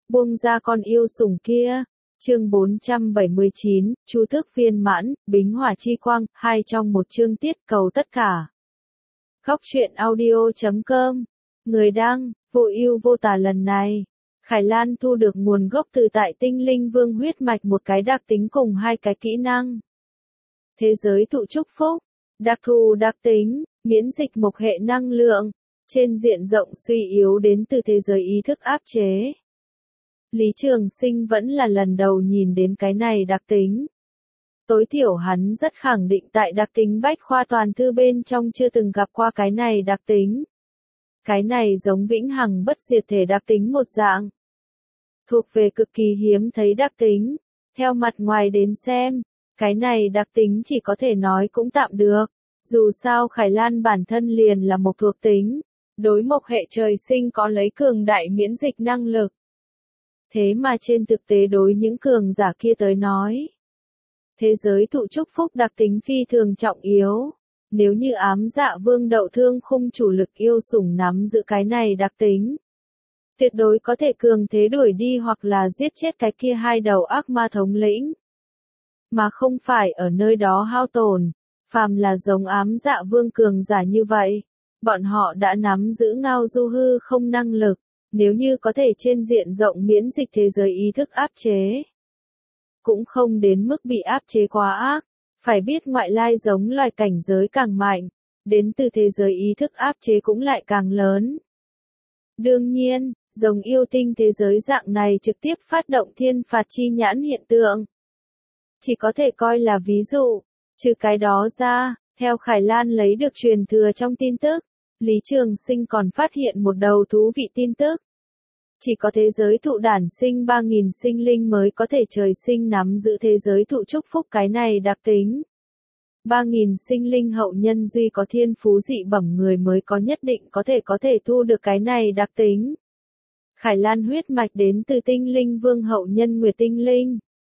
Buông ra con yêu sủng kia. Chương 479, Chu Tước viên mãn, Bính Hỏa chi quang, 2 trong một chương tiết cầu tất cả. Góc truyện audio.com. Người đăng, Vô Ưu Vô Tà. Lần này, Khải Lan thu được nguồn gốc từ tại Tinh Linh Vương huyết mạch, một cái đặc tính cùng 2 cái kỹ năng. Thế giới thụ chúc phúc, đặc thù đặc tính, miễn dịch mộc hệ năng lượng, trên diện rộng suy yếu đến từ thế giới ý thức áp chế. Lý Trường Sinh vẫn là lần đầu nhìn đến cái này đặc tính. Tối thiểu hắn rất khẳng định tại đặc tính bách khoa toàn thư bên trong chưa từng gặp qua cái này đặc tính. Cái này giống vĩnh hằng bất diệt thể đặc tính một dạng. Thuộc về cực kỳ hiếm thấy đặc tính. Theo mặt ngoài đến xem, cái này đặc tính chỉ có thể nói cũng tạm được. Dù sao Khải Lan bản thân liền là một thuộc tính. Đối mộc hệ trời sinh có lấy cường đại miễn dịch năng lực. Thế mà trên thực tế đối những cường giả kia tới nói, thế giới thụ chúc phúc đặc tính phi thường trọng yếu. Nếu như ám dạ vương Đậu Thương Khung chủ lực yêu sủng nắm giữ cái này đặc tính, tuyệt đối có thể cường thế đuổi đi hoặc là giết chết cái kia 2 đầu ác ma thống lĩnh. Mà không phải ở nơi đó hao tổn, phàm là giống ám dạ vương cường giả như vậy, bọn họ đã nắm giữ ngao du hư không năng lực. Nếu như có thể trên diện rộng miễn dịch thế giới ý thức áp chế, cũng không đến mức bị áp chế quá ác. Phải biết ngoại lai giống loài cảnh giới càng mạnh, đến từ thế giới ý thức áp chế cũng lại càng lớn. Đương nhiên, giống yêu tinh thế giới dạng này trực tiếp phát động thiên phạt chi nhãn hiện tượng, chỉ có thể coi là ví dụ. Trừ cái đó ra, theo Khải Lan lấy được truyền thừa trong tin tức, Lý Trường Sinh còn phát hiện một đầu thú vị tin tức. Chỉ có thế giới thụ đản sinh 3.000 sinh linh mới có thể trời sinh nắm giữ thế giới thụ chúc phúc cái này đặc tính. 3.000 sinh linh hậu nhân duy có thiên phú dị bẩm người mới có nhất định có thể thu được cái này đặc tính. Khải Lan huyết mạch đến từ Tinh Linh Vương hậu nhân Nguyệt Tinh Linh.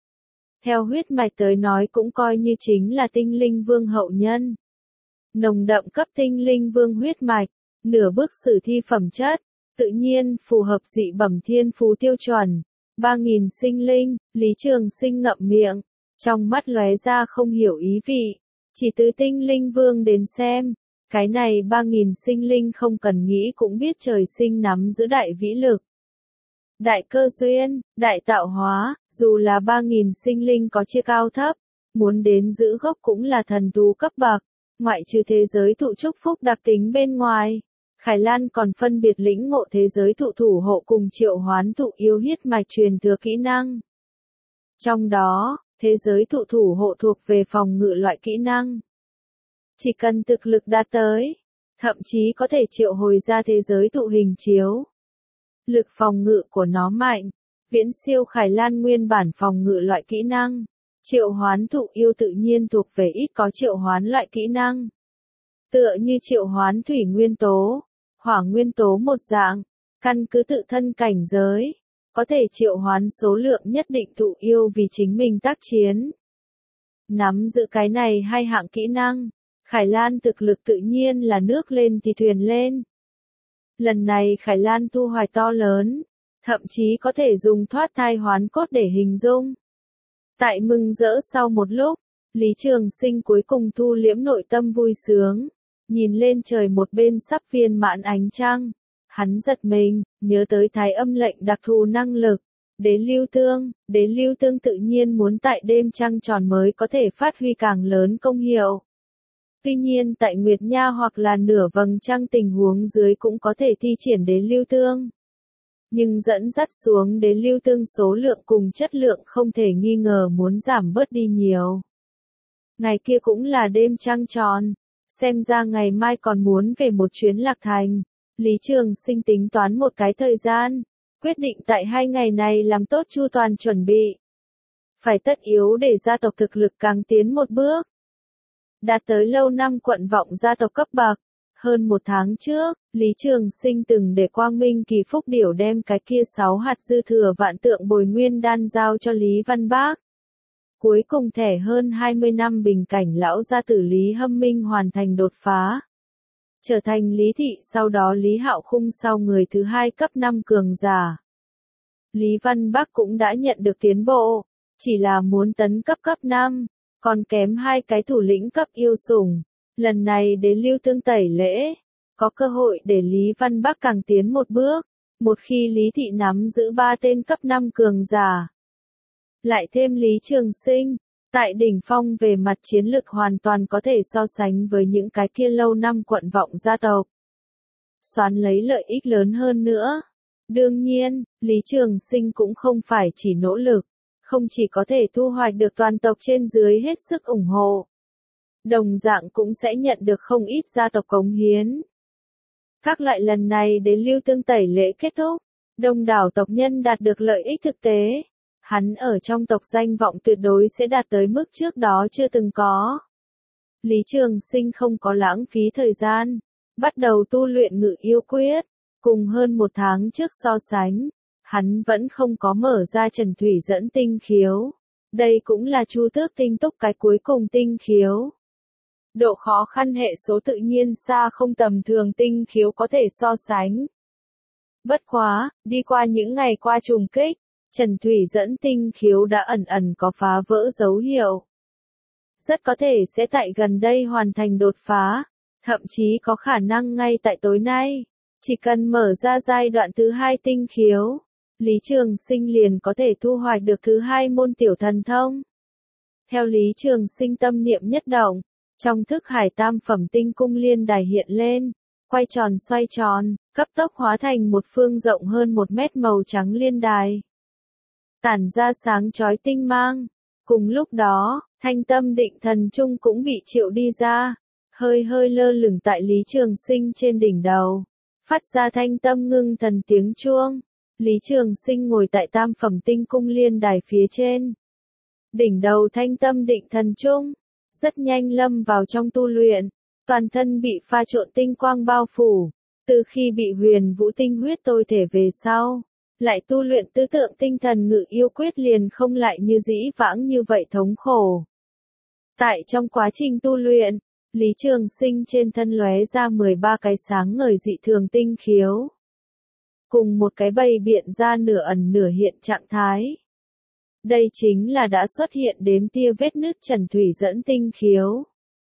Theo huyết mạch tới nói cũng coi như chính là Tinh Linh Vương hậu nhân. Nồng đậm cấp Tinh Linh Vương huyết mạch, nửa bước sử thi phẩm chất, tự nhiên phù hợp dị bẩm thiên phú tiêu chuẩn. 3.000 sinh linh, Lý Trường Sinh ngậm miệng, trong mắt lóe ra không hiểu ý vị. Chỉ từ Tinh Linh Vương đến xem, cái này 3.000 sinh linh không cần nghĩ cũng biết trời sinh nắm giữ đại vĩ lực, đại cơ duyên, đại tạo hóa. Dù là 3.000 sinh linh có chia cao thấp, muốn đến giữ gốc cũng là thần thú cấp bậc. Ngoại trừ thế giới thụ chúc phúc đặc tính bên ngoài, Khải Lan còn phân biệt lĩnh ngộ thế giới thụ thủ hộ cùng triệu hoán thụ yêu huyết mạch truyền thừa kỹ năng. Trong đó, thế giới thụ thủ hộ thuộc về phòng ngự loại kỹ năng. Chỉ cần thực lực đạt tới, thậm chí có thể triệu hồi ra thế giới thụ hình chiếu. Lực phòng ngự của nó mạnh, viễn siêu Khải Lan nguyên bản phòng ngự loại kỹ năng. Triệu hoán thụ yêu tự nhiên thuộc về ít có triệu hoán loại kỹ năng. Tựa như triệu hoán thủy nguyên tố, hỏa nguyên tố một dạng, căn cứ tự thân cảnh giới, có thể triệu hoán số lượng nhất định thụ yêu vì chính mình tác chiến. Nắm giữ cái này 2 hạng kỹ năng, Khải Lan thực lực tự nhiên là nước lên thì thuyền lên. Lần này Khải Lan thu hoạch to lớn, thậm chí có thể dùng thoát thai hoán cốt để hình dung. Tại mừng rỡ sau một lúc, Lý Trường Sinh cuối cùng thu liễm nội tâm vui sướng, nhìn lên trời một bên sắp viên mãn ánh trăng. Hắn giật mình, nhớ tới thái âm lệnh đặc thù năng lực. Đế lưu tương tự nhiên muốn tại đêm trăng tròn mới có thể phát huy càng lớn công hiệu. Tuy nhiên tại Nguyệt Nha hoặc là nửa vầng trăng tình huống dưới cũng có thể thi triển đế lưu tương. Nhưng dẫn dắt xuống đế lưu tương số lượng cùng chất lượng không thể nghi ngờ muốn giảm bớt đi nhiều. Ngày kia cũng là đêm trăng tròn, xem ra ngày mai còn muốn về một chuyến Lạc Thành. Lý Trường Sinh tính toán một cái thời gian, quyết định tại 2 ngày này làm tốt chu toàn chuẩn bị. Phải tất yếu để gia tộc thực lực càng tiến một bước, đạt tới lâu năm quận vọng gia tộc cấp bậc. Hơn 1 tháng trước, Lý Trường Sinh từng để Quang Minh Kỳ Phúc Điểu đem cái kia 6 hạt dư thừa vạn tượng bồi nguyên đan giao cho Lý Văn Bác. Cuối cùng thẻ hơn 20 năm bình cảnh lão gia tử Lý Hâm Minh hoàn thành đột phá, trở thành Lý Thị, sau đó Lý Hạo Khung sau người thứ 2 cấp 5 cường giả. Lý Văn Bắc cũng đã nhận được tiến bộ, chỉ là muốn tấn cấp cấp 5, còn kém 2 cái thủ lĩnh cấp yêu sủng. Lần này đến Lưu Tương tẩy lễ, có cơ hội để Lý Văn Bắc càng tiến một bước, một khi Lý Thị nắm giữ 3 tên cấp 5 cường giả. Lại thêm Lý Trường Sinh, tại đỉnh phong về mặt chiến lực hoàn toàn có thể so sánh với những cái kia lâu năm quận vọng gia tộc. Xoán lấy lợi ích lớn hơn nữa. Đương nhiên, Lý Trường Sinh cũng không phải chỉ nỗ lực, không chỉ có thể thu hoạch được toàn tộc trên dưới hết sức ủng hộ. Đồng dạng cũng sẽ nhận được không ít gia tộc cống hiến. Các loại lần này đến Lưu Tương tẩy lễ kết thúc, đông đảo tộc nhân đạt được lợi ích thực tế. Hắn ở trong tộc danh vọng tuyệt đối sẽ đạt tới mức trước đó chưa từng có. Lý Trường Sinh không có lãng phí thời gian, bắt đầu tu luyện Ngự Yêu Quyết, cùng hơn 1 tháng trước so sánh, hắn vẫn không có mở ra Trần Thủy Dẫn tinh khiếu. Đây cũng là Chu Tước Tinh Túc cái cuối cùng tinh khiếu. Độ khó khăn hệ số tự nhiên xa không tầm thường tinh khiếu có thể so sánh. Bất quá, đi qua những ngày qua trùng kích, Trần Thủy Dẫn tinh khiếu đã ẩn ẩn có phá vỡ dấu hiệu. Rất có thể sẽ tại gần đây hoàn thành đột phá, thậm chí có khả năng ngay tại tối nay. Chỉ cần mở ra giai đoạn thứ 2 tinh khiếu, Lý Trường Sinh liền có thể thu hoạch được thứ 2 môn tiểu thần thông. Theo Lý Trường Sinh tâm niệm nhất động, trong thức hải tam phẩm tinh cung liên đài hiện lên, quay tròn xoay tròn, cấp tốc hóa thành một phương rộng hơn 1 mét màu trắng liên đài. Tản ra sáng chói tinh mang. Cùng lúc đó, Thanh Tâm Định Thần Trung cũng bị triệu đi ra, hơi hơi lơ lửng tại Lý Trường Sinh trên đỉnh đầu, phát ra thanh tâm ngưng thần tiếng chuông. Lý Trường Sinh ngồi tại tam phẩm tinh cung liên đài phía trên. Đỉnh đầu Thanh Tâm Định Thần Trung, rất nhanh lâm vào trong tu luyện, toàn thân bị pha trộn tinh quang bao phủ. Từ khi bị Huyền Vũ tinh huyết tôi thể về sau, lại tu luyện tứ tượng tinh thần Ngự Yêu Quyết liền không lại như dĩ vãng như vậy thống khổ. Tại trong quá trình tu luyện, Lý Trường Sinh trên thân lóe ra 13 cái sáng ngời dị thường tinh khiếu, cùng một cái bày biện ra nửa ẩn nửa hiện trạng thái. Đây chính là đã xuất hiện đếm tia vết nứt Trần Thủy Dẫn tinh khiếu.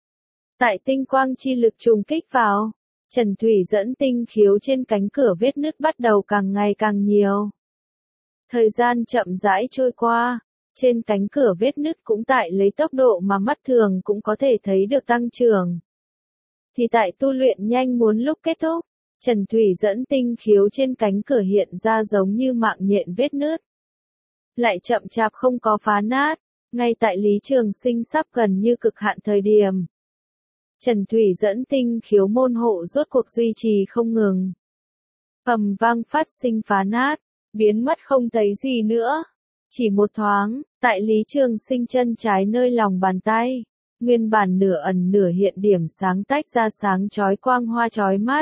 Tại tinh quang chi lực trùng kích vào, Trần Thủy Dẫn tinh khiếu trên cánh cửa vết nứt bắt đầu càng ngày càng nhiều. Thời gian chậm rãi trôi qua, trên cánh cửa vết nứt cũng tại lấy tốc độ mà mắt thường cũng có thể thấy được tăng trưởng. Thì tại tu luyện nhanh muốn lúc kết thúc, Trần Thủy Dẫn tinh khiếu trên cánh cửa hiện ra giống như mạng nhện vết nứt. Lại chậm chạp không có phá nát, ngay tại Lý Trường Sinh sắp gần như cực hạn thời điểm. Trần Thủy Dẫn tinh khiếu môn hộ rốt cuộc duy trì không ngừng. Ầm vang phát sinh phá nát, biến mất không thấy gì nữa. Chỉ một thoáng, tại Lý Trường Sinh chân trái nơi lòng bàn tay, nguyên bản nửa ẩn nửa hiện điểm sáng tách ra sáng chói quang hoa chói mắt.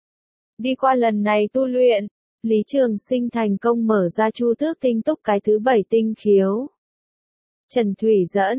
Đi qua lần này tu luyện, Lý Trường Sinh thành công mở ra Chu Tước Tinh Túc cái thứ 7 tinh khiếu. Trần Thủy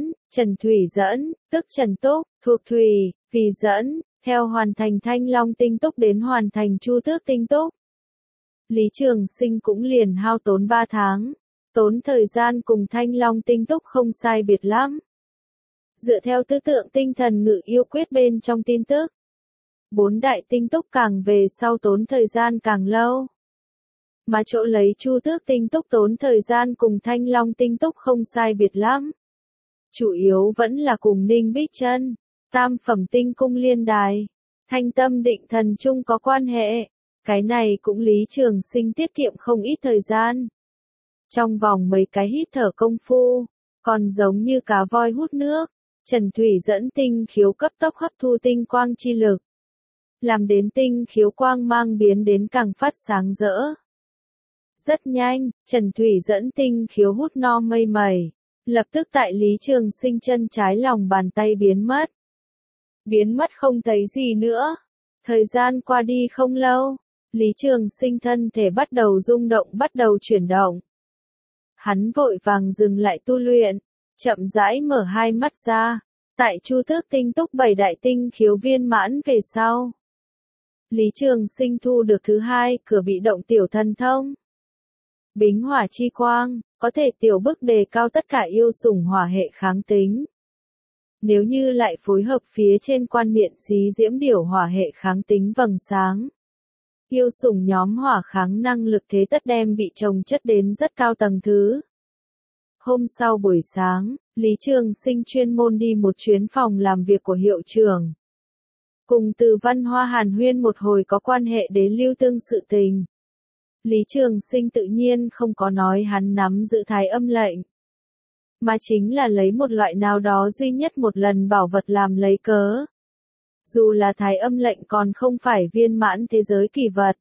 Dẫn, tức Trần Túc, thuộc Thủy, vì dẫn, theo hoàn thành Thanh Long Tinh Túc đến hoàn thành Chu Tước Tinh Túc. Lý Trường Sinh cũng liền hao tốn 3 tháng, tốn thời gian cùng Thanh Long Tinh Túc không sai biệt lắm. Dựa theo tứ tượng tinh thần Ngự Yêu Quyết bên trong tin tức, 4 đại tinh túc càng về sau tốn thời gian càng lâu. Mà chỗ lấy Chu Tước Tinh Túc tốn thời gian cùng Thanh Long Tinh Túc không sai biệt lắm. Chủ yếu vẫn là cùng Ninh Bích Chân, tam phẩm tinh cung liên đài, Thanh Tâm Định Thần Trung có quan hệ. Cái này cũng Lý Trường Sinh tiết kiệm không ít thời gian. Trong vòng mấy cái hít thở công phu, còn giống như cá voi hút nước, Trần Thủy Dẫn tinh khiếu cấp tốc hấp thu tinh quang chi lực, làm đến tinh khiếu quang mang biến đến càng phát sáng rỡ. Rất nhanh, Trần Thủy Dẫn tinh khiếu hút no mây mẩy, lập tức tại Lý Trường Sinh chân trái lòng bàn tay biến mất. Biến mất không thấy gì nữa. Thời gian qua đi không lâu, Lý Trường Sinh thân thể bắt đầu rung động, bắt đầu chuyển động. Hắn vội vàng dừng lại tu luyện, chậm rãi mở hai mắt ra. Tại Chu Tước Tinh Túc 7 đại tinh khiếu viên mãn về sau, Lý Trường Sinh thu được thứ 2 cửa bị động tiểu thần thông. Bính hỏa chi quang, có thể tiểu bức đề cao tất cả yêu sủng hỏa hệ kháng tính. Nếu như lại phối hợp phía trên quan miện xí diễm điểu hỏa hệ kháng tính vầng sáng. Yêu sủng nhóm hỏa kháng năng lực thế tất đem bị trồng chất đến rất cao tầng thứ. Hôm sau buổi sáng, Lý Trường Sinh chuyên môn đi một chuyến phòng làm việc của hiệu trưởng. Cùng Từ Văn Hoa hàn huyên một hồi có quan hệ đến Lưu Tương sự tình. Lý Trường Sinh tự nhiên không có nói hắn nắm giữ thái âm lệnh. Mà chính là lấy một loại nào đó duy nhất một lần bảo vật làm lấy cớ. Dù là thái âm lệnh còn không phải viên mãn thế giới kỳ vật.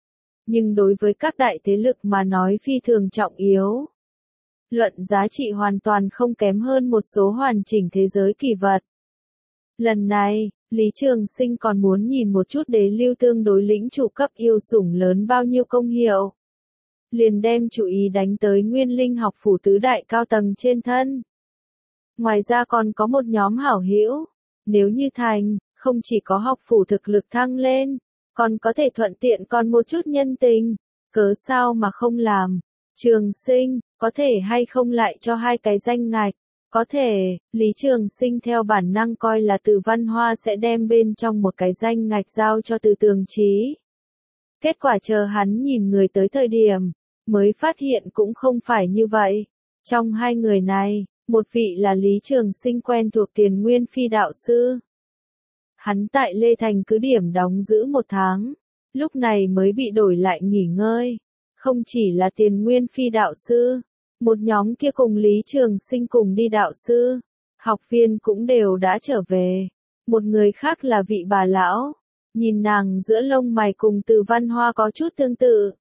Nhưng đối với các đại thế lực mà nói phi thường trọng yếu. Luận giá trị hoàn toàn không kém hơn một số hoàn chỉnh thế giới kỳ vật. Lần này, Lý Trường Sinh còn muốn nhìn một chút đế lưu tương đối lĩnh chủ cấp yêu sủng lớn bao nhiêu công hiệu. Liền đem chú ý đánh tới Nguyên Linh học phủ tứ đại cao tầng trên thân. Ngoài ra còn có một nhóm hảo hữu, nếu như thành, không chỉ có học phủ thực lực thăng lên, còn có thể thuận tiện còn một chút nhân tình, cớ sao mà không làm. Trường Sinh, có thể hay không lại cho hai cái danh ngạch? Có thể, Lý Trường Sinh theo bản năng coi là Từ Văn Hoa sẽ đem bên trong một cái danh ngạch giao cho Từ Tường Chí. Kết quả chờ hắn nhìn người tới thời điểm, mới phát hiện cũng không phải như vậy. Trong hai người này, một vị là Lý Trường Sinh quen thuộc Tiền Nguyên Phi đạo sư. Hắn tại Lê Thành cứ điểm đóng giữ 1 tháng, lúc này mới bị đổi lại nghỉ ngơi. Không chỉ là Tiền Nguyên Phi đạo sư, một nhóm kia cùng Lý Trường Sinh cùng đi đạo sư, học viên cũng đều đã trở về. Một người khác là vị bà lão, nhìn nàng giữa lông mày cùng Từ Văn Hoa có chút tương tự.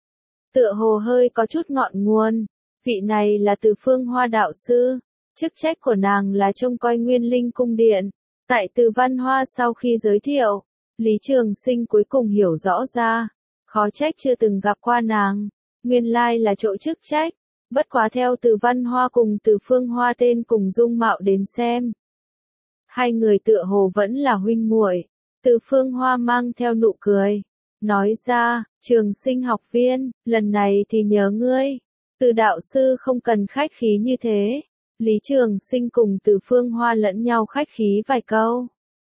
Tựa hồ hơi có chút ngọn nguồn, vị này là Từ Phương Hoa đạo sư, chức trách của nàng là trông coi Nguyên Linh cung điện. Tại Từ Văn Hoa sau khi giới thiệu, Lý Trường Sinh cuối cùng hiểu rõ ra, khó trách chưa từng gặp qua nàng, nguyên lai là chỗ chức trách. Bất quá theo Từ Văn Hoa cùng Từ Phương Hoa tên cùng dung mạo đến xem, hai người tựa hồ vẫn là huynh muội. Từ Phương Hoa mang theo nụ cười, nói ra, Trường Sinh học viên, lần này thì nhớ ngươi. Từ đạo sư không cần khách khí như thế. Lý Trường Sinh cùng Từ Phương Hoa lẫn nhau khách khí vài câu.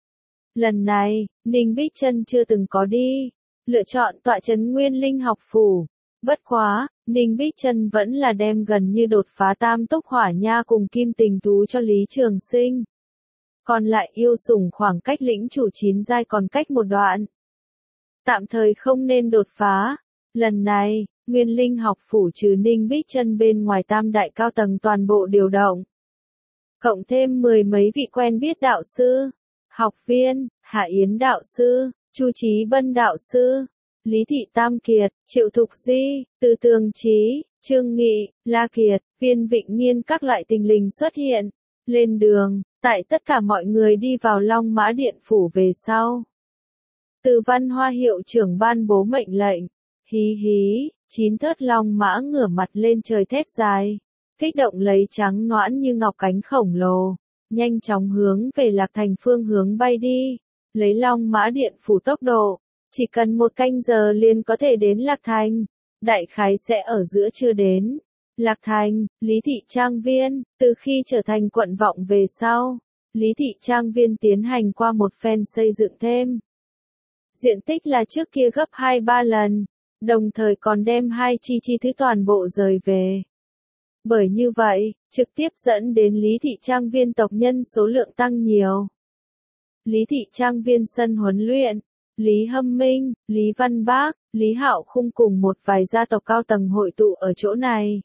Lần này, Ninh Bích Trân chưa từng có đi, lựa chọn tọa trấn Nguyên Linh học phủ. Bất quá, Ninh Bích Trân vẫn là đem gần như đột phá tam túc hỏa nha cùng kim tình thú cho Lý Trường Sinh. Còn lại yêu sủng khoảng cách lĩnh chủ 9 giai còn cách một đoạn. Tạm thời không nên đột phá. Lần này, Nguyên Linh học phủ trừ Ninh Bích Trân bên ngoài tam đại cao tầng toàn bộ điều động. Cộng thêm 10 mấy vị quen biết đạo sư, học viên, Hạ Yến đạo sư, Chu Chí Bân đạo sư, Lý Thị Tam Kiệt, Triệu Thục Di, Từ Tường Chí, Trương Nghị, La Kiệt, Viên Vịnh Nghiên các loại tình lình xuất hiện. Lên đường, tại tất cả mọi người đi vào Long Mã Điện phủ về sau. Từ Văn Hoa hiệu trưởng ban bố mệnh lệnh. Hí hí, 9 thớt long mã ngửa mặt lên trời thét dài, kích động lấy trắng noãn như ngọc cánh khổng lồ, nhanh chóng hướng về Lạc Thành phương hướng bay đi, lấy Long Mã Điện phủ tốc độ, chỉ cần 1 canh giờ liền có thể đến Lạc Thành, đại khái sẽ ở giữa trưa đến. Lạc Thành, Lý Thị Trang Viên, từ khi trở thành quận vọng về sau, Lý Thị Trang Viên tiến hành qua một phen xây dựng thêm. Diện tích là trước kia gấp 2-3 lần, đồng thời còn đem 2 chi thứ toàn bộ rời về. Bởi như vậy, trực tiếp dẫn đến Lý Thị Trang Viên tộc nhân số lượng tăng nhiều. Lý Thị Trang Viên sân huấn luyện, Lý Hâm Minh, Lý Văn Bác, Lý Hạo Khung cùng một vài gia tộc cao tầng hội tụ ở chỗ này.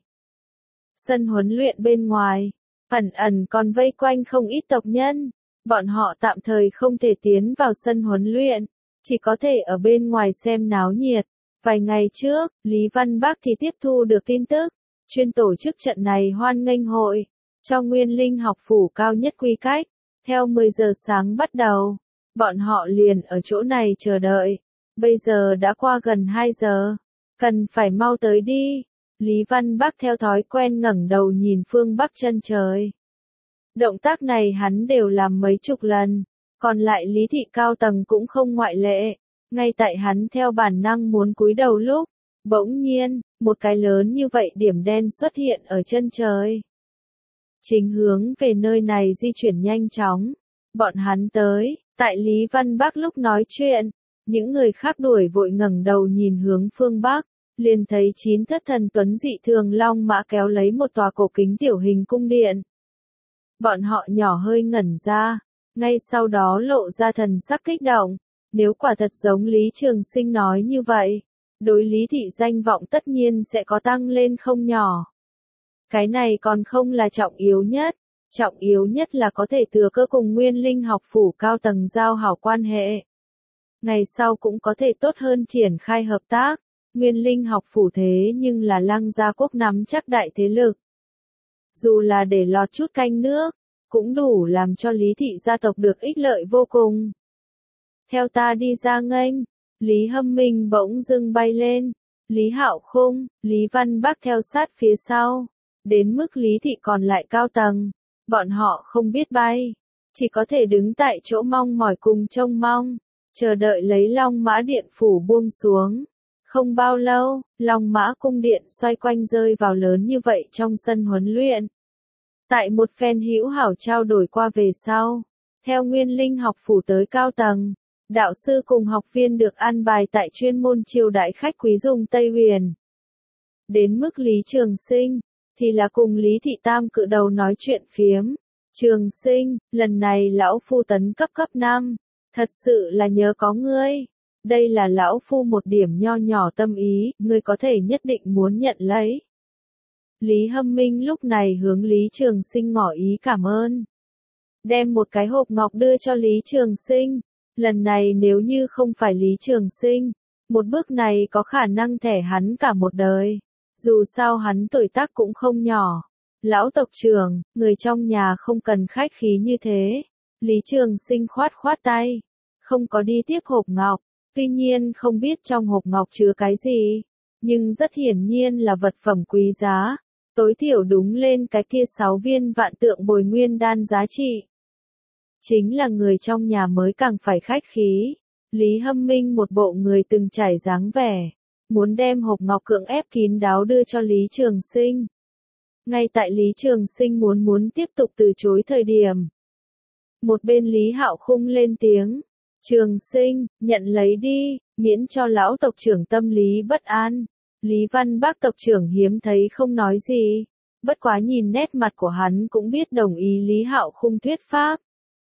Sân huấn luyện bên ngoài, ẩn ẩn còn vây quanh không ít tộc nhân, bọn họ tạm thời không thể tiến vào sân huấn luyện, chỉ có thể ở bên ngoài xem náo nhiệt. Vài ngày trước, Lý Văn Bác thì tiếp thu được tin tức, chuyên tổ chức trận này hoan nghênh hội, cho Nguyên Linh học phủ cao nhất quy cách, theo 10 giờ sáng bắt đầu, bọn họ liền ở chỗ này chờ đợi, bây giờ đã qua gần 2 giờ, cần phải mau tới đi. Lý Văn Bác theo thói quen ngẩng đầu nhìn phương bắc chân trời. Động tác này hắn đều làm mấy chục lần, còn lại Lý Thị cao tầng cũng không ngoại lệ. Ngay tại hắn theo bản năng muốn cúi đầu lúc, Bỗng nhiên, một cái lớn như vậy điểm đen xuất hiện ở chân trời. Chính hướng về nơi này di chuyển nhanh chóng. Bọn hắn tới, tại Lý Văn Bắc lúc nói chuyện, những người khác đuổi vội ngẩng đầu nhìn hướng phương Bắc, liền thấy 9 thất thần tuấn dị thường long mã kéo lấy một tòa cổ kính tiểu hình cung điện. Bọn họ nhỏ hơi ngẩn ra, ngay sau đó lộ ra thần sắc kích động, nếu quả thật giống Lý Trường Sinh nói như vậy, đối Lý thị danh vọng tất nhiên sẽ có tăng lên không nhỏ. Cái này còn không là trọng yếu nhất là có thể thừa cơ cùng Nguyên Linh học phủ cao tầng giao hảo quan hệ. Ngày sau cũng có thể tốt hơn triển khai hợp tác, Nguyên Linh học phủ thế nhưng là Lăng Gia quốc nắm chắc đại thế lực. Dù là để lọt chút canh nước, cũng đủ làm cho Lý thị gia tộc được ích lợi vô cùng. Theo ta đi ra nghênh, Lý Hâm Minh bỗng dưng bay lên, Lý Hạo Khung, Lý Văn Bắc theo sát phía sau, đến mức Lý thị còn lại cao tầng, bọn họ không biết bay, chỉ có thể đứng tại chỗ mong mỏi cùng trông mong, chờ đợi lấy Long Mã Điện phủ buông xuống. Không bao lâu, Long Mã cung điện xoay quanh rơi vào lớn như vậy trong sân huấn luyện. Tại một phen hữu hảo trao đổi qua về sau, theo Nguyên Linh học phủ tới cao tầng, đạo sư cùng học viên được an bài tại chuyên môn chiêu đãi khách quý dùng Tây Huyền. Đến mức Lý Trường Sinh, thì là cùng Lý Thị Tam cự đầu nói chuyện phiếm. Trường Sinh, lần này lão phu tấn cấp cấp 5, thật sự là nhớ có ngươi. Đây là lão phu một điểm nho nhỏ tâm ý, ngươi có thể nhất định muốn nhận lấy. Lý Hâm Minh lúc này hướng Lý Trường Sinh ngỏ ý cảm ơn. Đem một cái hộp ngọc đưa cho Lý Trường Sinh. Lần này nếu như không phải Lý Trường Sinh, một bước này có khả năng thẻ hắn cả một đời. Dù sao hắn tuổi tác cũng không nhỏ. Lão tộc trưởng, người trong nhà không cần khách khí như thế. Lý Trường Sinh khoát khoát tay. Không có đi tiếp hộp ngọc. Tuy nhiên không biết trong hộp ngọc chứa cái gì. Nhưng rất hiển nhiên là vật phẩm quý giá. Tối thiểu đúng lên cái kia 6 viên vạn tượng bồi nguyên đan giá trị. Chính là người trong nhà mới càng phải khách khí. Lý Hâm Minh một bộ người từng trải dáng vẻ. Muốn đem hộp ngọc cưỡng ép kín đáo đưa cho Lý Trường Sinh. Ngay tại Lý Trường Sinh muốn tiếp tục từ chối thời điểm. Một bên Lý Hạo Khung lên tiếng. Trường Sinh, nhận lấy đi, miễn cho lão tộc trưởng tâm lý bất an. Lý Văn Bắc tộc trưởng hiếm thấy không nói gì. Bất quá nhìn nét mặt của hắn cũng biết đồng ý Lý Hạo Khung thuyết pháp.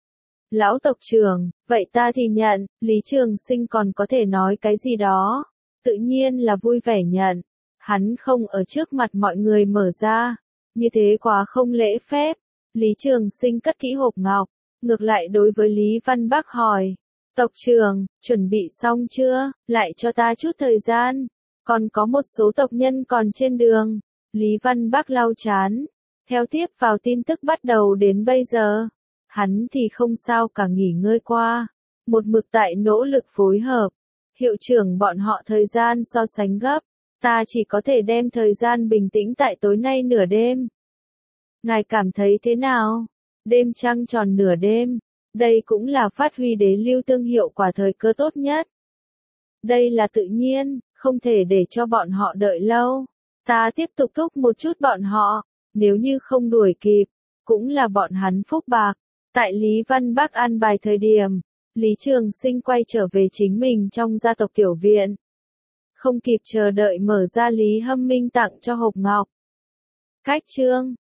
Lão tộc trưởng, vậy ta thì nhận, Lý Trường Sinh còn có thể nói cái gì đó. Tự nhiên là vui vẻ nhận. Hắn không ở trước mặt mọi người mở ra. Như thế quá không lễ phép. Lý Trường Sinh cất kỹ hộp ngọc. Ngược lại đối với Lý Văn Bắc hỏi. Tộc trưởng, chuẩn bị xong chưa? Lại cho ta chút thời gian. Còn có một số tộc nhân còn trên đường. Lý Văn Bắc lau chán. Theo tiếp vào tin tức bắt đầu đến bây giờ. Hắn thì không sao cả nghỉ ngơi qua. Một mực tại nỗ lực phối hợp. Hiệu trưởng bọn họ thời gian so sánh gấp. Ta chỉ có thể đem thời gian bình tĩnh tại tối nay nửa đêm. Ngài cảm thấy thế nào? Đêm trăng tròn nửa đêm. Đây cũng là phát huy đế lưu tương hiệu quả thời cơ tốt nhất. Đây là tự nhiên, không thể để cho bọn họ đợi lâu. Ta tiếp tục thúc một chút bọn họ. Nếu như không đuổi kịp, cũng là bọn hắn phúc bạc. Tại Lý Văn Bắc an bài thời điểm, Lý Trường Sinh quay trở về chính mình trong gia tộc tiểu viện. Không kịp chờ đợi mở ra Lý Hâm Minh tặng cho hộp ngọc. Cách chương